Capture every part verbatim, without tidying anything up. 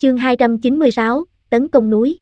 Chương hai trăm chín mươi sáu, tấn công núi.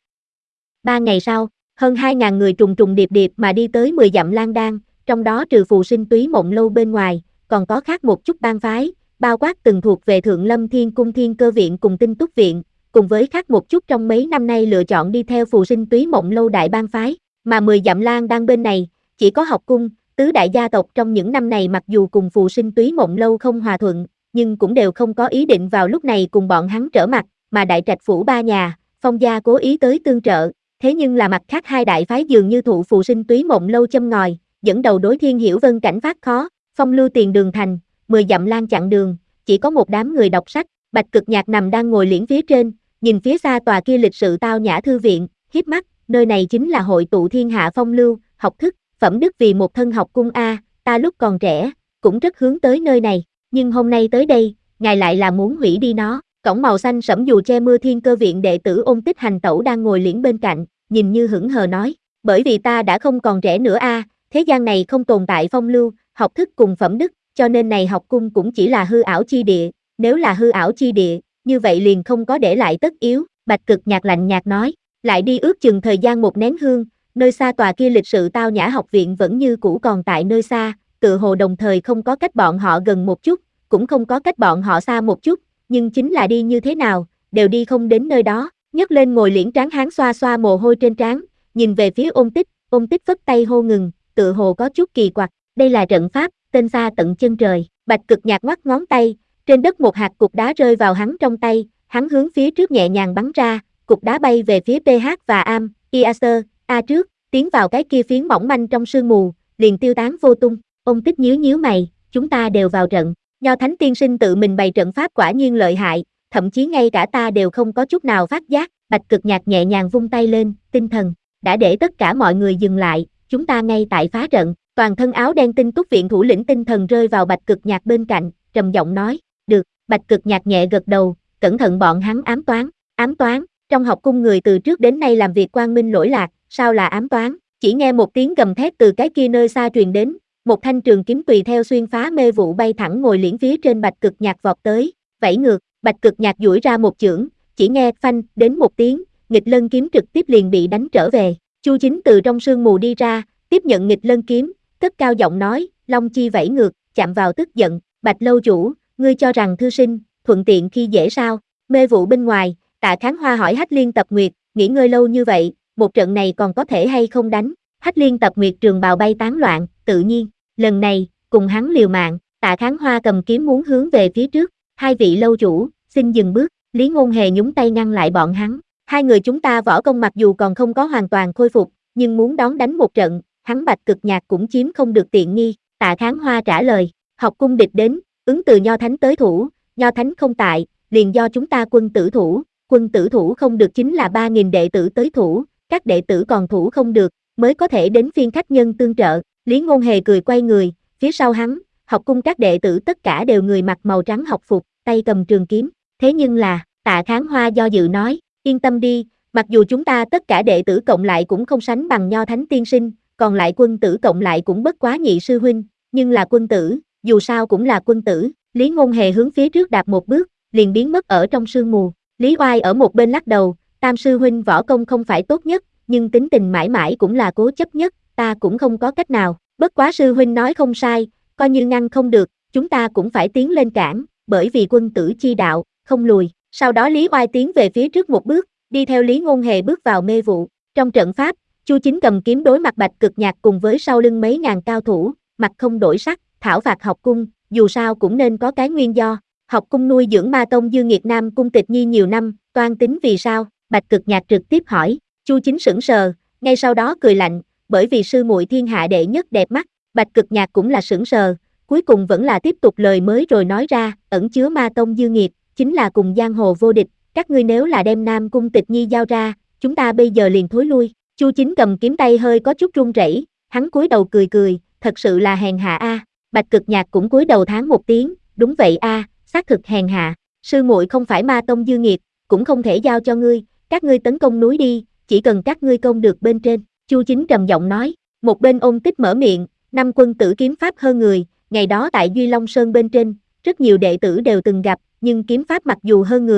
Ba ngày sau, hơn hai ngàn người trùng trùng điệp điệp mà đi tới mười dặm Lang Đan, trong đó trừ Phù Sinh Túy Mộng Lâu bên ngoài, còn có khác một chút bang phái, bao quát từng thuộc về Thượng Lâm Thiên Cung Thiên Cơ Viện cùng Tinh Túc Viện, cùng với khác một chút trong mấy năm nay lựa chọn đi theo Phù Sinh Túy Mộng Lâu đại bang phái, mà mười dặm Lang Đan bên này, chỉ có Học Cung, tứ đại gia tộc trong những năm này mặc dù cùng Phù Sinh Túy Mộng Lâu không hòa thuận, nhưng cũng đều không có ý định vào lúc này cùng bọn hắn trở mặt, mà Đại Trạch phủ ba nhà, Phong gia cố ý tới tương trợ, thế nhưng là mặt khác hai đại phái dường như thụ Phù Sinh Túy Mộng Lâu châm ngòi, dẫn đầu đối Thiên Hiểu Vân cảnh phát khó, phong lưu tiền đường thành, mười dặm lan chặn đường, chỉ có một đám người đọc sách, Bạch Cực Nhạc nằm đang ngồi liễn phía trên, nhìn phía xa tòa kia lịch sự tao nhã thư viện, hiếp mắt, nơi này chính là hội tụ thiên hạ phong lưu, học thức, phẩm đức vì một thân học cung a, ta lúc còn trẻ, cũng rất hướng tới nơi này, nhưng hôm nay tới đây, ngài lại là muốn hủy đi nó. Cổng màu xanh sẫm dù che mưa Thiên Cơ Viện đệ tử Ôn Tích Hành Tẩu đang ngồi liễn bên cạnh, nhìn như hững hờ nói, bởi vì ta đã không còn trẻ nữa a, thế gian này không tồn tại phong lưu, học thức cùng phẩm đức, cho nên này học cung cũng chỉ là hư ảo chi địa, nếu là hư ảo chi địa, như vậy liền không có để lại tất yếu, Bạch Cực Nhạc lạnh nhạt nói, lại đi ước chừng thời gian một nén hương, nơi xa tòa kia lịch sự tao nhã học viện vẫn như cũ còn tại nơi xa, tự hồ đồng thời không có cách bọn họ gần một chút, cũng không có cách bọn họ xa một chút, nhưng chính là đi như thế nào, đều đi không đến nơi đó, nhấc lên ngồi liễn tráng hán xoa xoa mồ hôi trên trán, nhìn về phía Ôn Tích, Ôn Tích vất tay hô ngừng, tự hồ có chút kỳ quặc, đây là trận pháp, tên xa tận chân trời, Bạch Cực Nhạc ngoắc ngón tay, trên đất một hạt cục đá rơi vào hắn trong tay, hắn hướng phía trước nhẹ nhàng bắn ra, cục đá bay về phía pê hát và Am, Iaser, A trước, tiến vào cái kia phiến mỏng manh trong sương mù, liền tiêu tán vô tung, Ôn Tích nhíu nhíu mày, chúng ta đều vào trận. Nho Thánh Tiên Sinh tự mình bày trận pháp quả nhiên lợi hại, thậm chí ngay cả ta đều không có chút nào phát giác, Bạch Cực Nhạc nhẹ nhàng vung tay lên, tinh thần, đã để tất cả mọi người dừng lại, chúng ta ngay tại phá trận, toàn thân áo đen Tinh Túc Viện thủ lĩnh tinh thần rơi vào Bạch Cực Nhạc bên cạnh, trầm giọng nói, được, Bạch Cực Nhạc nhẹ gật đầu, cẩn thận bọn hắn ám toán, ám toán, trong học cung người từ trước đến nay làm việc quang minh lỗi lạc, sao là ám toán, chỉ nghe một tiếng gầm thét từ cái kia nơi xa truyền đến. Một thanh trường kiếm tùy theo xuyên phá mê vụ bay thẳng ngồi liễn phía trên Bạch Cực Nhạc vọt tới, vẫy ngược, Bạch Cực Nhạc duỗi ra một chưởng, chỉ nghe phanh đến một tiếng, nghịch lân kiếm trực tiếp liền bị đánh trở về. Chu Chính từ trong sương mù đi ra, tiếp nhận nghịch lân kiếm, cất cao giọng nói, Long chi vẫy ngược, chạm vào tức giận, Bạch lâu chủ, ngươi cho rằng thư sinh, thuận tiện khi dễ sao? Mê vụ bên ngoài, Tạ Kháng Hoa hỏi Hách Liên Tập Nguyệt, nghỉ ngơi lâu như vậy, một trận này còn có thể hay không đánh? Hách Liên Tập Nguyệt trường bào bay tán loạn, tự nhiên. Lần này, cùng hắn liều mạng, Tạ Kháng Hoa cầm kiếm muốn hướng về phía trước, hai vị lâu chủ, xin dừng bước, Lý Ngôn Hề nhúng tay ngăn lại bọn hắn, hai người chúng ta võ công mặc dù còn không có hoàn toàn khôi phục, nhưng muốn đón đánh một trận, hắn Bạch Cực Nhạc cũng chiếm không được tiện nghi, Tạ Kháng Hoa trả lời, học cung địch đến, ứng từ Nho Thánh tới thủ, Nho Thánh không tại, liền do chúng ta quân tử thủ, quân tử thủ không được chính là ba nghìn đệ tử tới thủ, các đệ tử còn thủ không được, mới có thể đến phiên khách nhân tương trợ. Lý Ngôn Hề cười quay người, phía sau hắn, học cung các đệ tử tất cả đều người mặc màu trắng học phục, tay cầm trường kiếm, thế nhưng là, Tạ Kháng Hoa do dự nói, yên tâm đi, mặc dù chúng ta tất cả đệ tử cộng lại cũng không sánh bằng Nho Thánh Tiên Sinh, còn lại quân tử cộng lại cũng bất quá nhị sư huynh, nhưng là quân tử, dù sao cũng là quân tử, Lý Ngôn Hề hướng phía trước đạp một bước, liền biến mất ở trong sương mù, Lý Oai ở một bên lắc đầu, Tam sư huynh võ công không phải tốt nhất, nhưng tính tình mãi mãi cũng là cố chấp nhất, ta cũng không có cách nào, bất quá sư huynh nói không sai, coi như ngăn không được, chúng ta cũng phải tiến lên cản, bởi vì quân tử chi đạo, không lùi, sau đó Lý Oai tiến về phía trước một bước, đi theo Lý Ngôn Hề bước vào mê vụ, trong trận pháp, Chu Chính cầm kiếm đối mặt Bạch Cực Nhạc cùng với sau lưng mấy ngàn cao thủ, mặt không đổi sắc, thảo phạt học cung, dù sao cũng nên có cái nguyên do, học cung nuôi dưỡng ma tông Dương Nghiệt Nam cung Tịch Nhi nhiều năm, toan tính vì sao, Bạch Cực Nhạc trực tiếp hỏi, Chu Chính sững sờ, ngay sau đó cười lạnh, bởi vì sư muội thiên hạ đệ nhất đẹp mắt, Bạch Cực Nhạc cũng là sững sờ, cuối cùng vẫn là tiếp tục lời mới rồi nói ra, ẩn chứa ma tông dư nghiệt, chính là cùng giang hồ vô địch, các ngươi nếu là đem Nam cung Tịch Nhi giao ra, chúng ta bây giờ liền thối lui. Chu Chính cầm kiếm tay hơi có chút run rẩy, hắn cúi đầu cười cười, thật sự là hèn hạ a. Bạch Cực Nhạc cũng cúi đầu thán một tiếng, đúng vậy a, xác thực hèn hạ, sư muội không phải ma tông dư nghiệt, cũng không thể giao cho ngươi, các ngươi tấn công núi đi, chỉ cần các ngươi công được bên trên. Chu Chính trầm giọng nói, một bên Ôn Tích mở miệng, năm quân tử kiếm pháp hơn người, ngày đó tại Duy Long Sơn bên trên, rất nhiều đệ tử đều từng gặp, nhưng kiếm pháp mặc dù hơn người,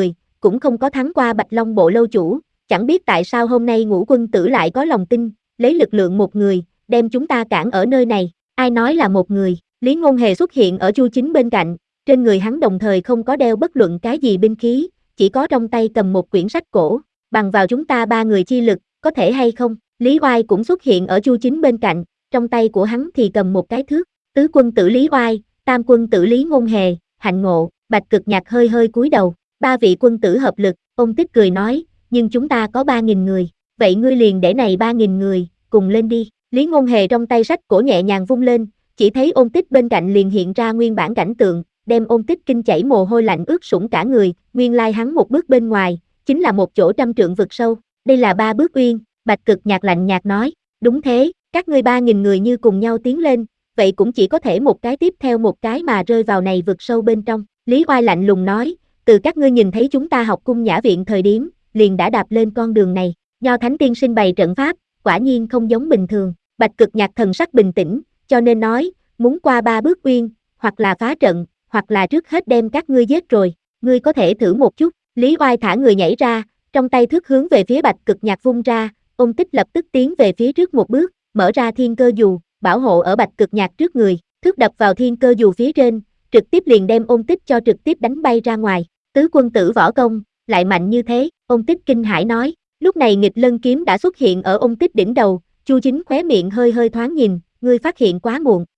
cũng không có thắng qua Bạch Long bộ lâu chủ, chẳng biết tại sao hôm nay Ngũ quân tử lại có lòng tin, lấy lực lượng một người, đem chúng ta cản ở nơi này, ai nói là một người, Lý Ngôn Hề xuất hiện ở Chu Chính bên cạnh, trên người hắn đồng thời không có đeo bất luận cái gì binh khí, chỉ có trong tay cầm một quyển sách cổ, bằng vào chúng ta ba người chi lực, có thể hay không, Lý Oai cũng xuất hiện ở Chu Chính bên cạnh, trong tay của hắn thì cầm một cái thước, tứ quân tử Lý Oai, tam quân tử Lý Ngôn Hề, hạnh ngộ, Bạch Cực Nhạc hơi hơi cúi đầu, ba vị quân tử hợp lực, ông Tích cười nói, nhưng chúng ta có ba nghìn người, vậy ngươi liền để này ba nghìn người, cùng lên đi, Lý Ngôn Hề trong tay sách cổ nhẹ nhàng vung lên, chỉ thấy Ôn Tích bên cạnh liền hiện ra nguyên bản cảnh tượng, đem Ôn Tích kinh chảy mồ hôi lạnh ướt sũng cả người, nguyên lai hắn một bước bên ngoài, chính là một chỗ trăm trượng vực sâu, đây là ba bước uyên, Bạch Cực Nhạc lạnh nhạt nói, đúng thế, các ngươi ba nghìn người như cùng nhau tiến lên, vậy cũng chỉ có thể một cái tiếp theo một cái mà rơi vào này vực sâu bên trong, Lý Oai lạnh lùng nói, từ các ngươi nhìn thấy chúng ta học cung Nhã Viện thời điểm, liền đã đạp lên con đường này, Nho Thánh Tiên Sinh bày trận pháp, quả nhiên không giống bình thường, Bạch Cực Nhạc thần sắc bình tĩnh, cho nên nói, muốn qua ba bước uyên, hoặc là phá trận, hoặc là trước hết đem các ngươi giết rồi, ngươi có thể thử một chút, Lý Oai thả người nhảy ra, trong tay thước hướng về phía Bạch Cực Nhạc vung ra, Ôn Tích lập tức tiến về phía trước một bước, mở ra thiên cơ dù, bảo hộ ở Bạch Cực Nhạc trước người, thước đập vào thiên cơ dù phía trên, trực tiếp liền đem Ôn Tích cho trực tiếp đánh bay ra ngoài, tứ quân tử võ công, lại mạnh như thế, Ôn Tích kinh hãi nói, lúc này nghịch lân kiếm đã xuất hiện ở Ôn Tích đỉnh đầu, Chu Chính khóe miệng hơi hơi thoáng nhìn, ngươi phát hiện quá muộn,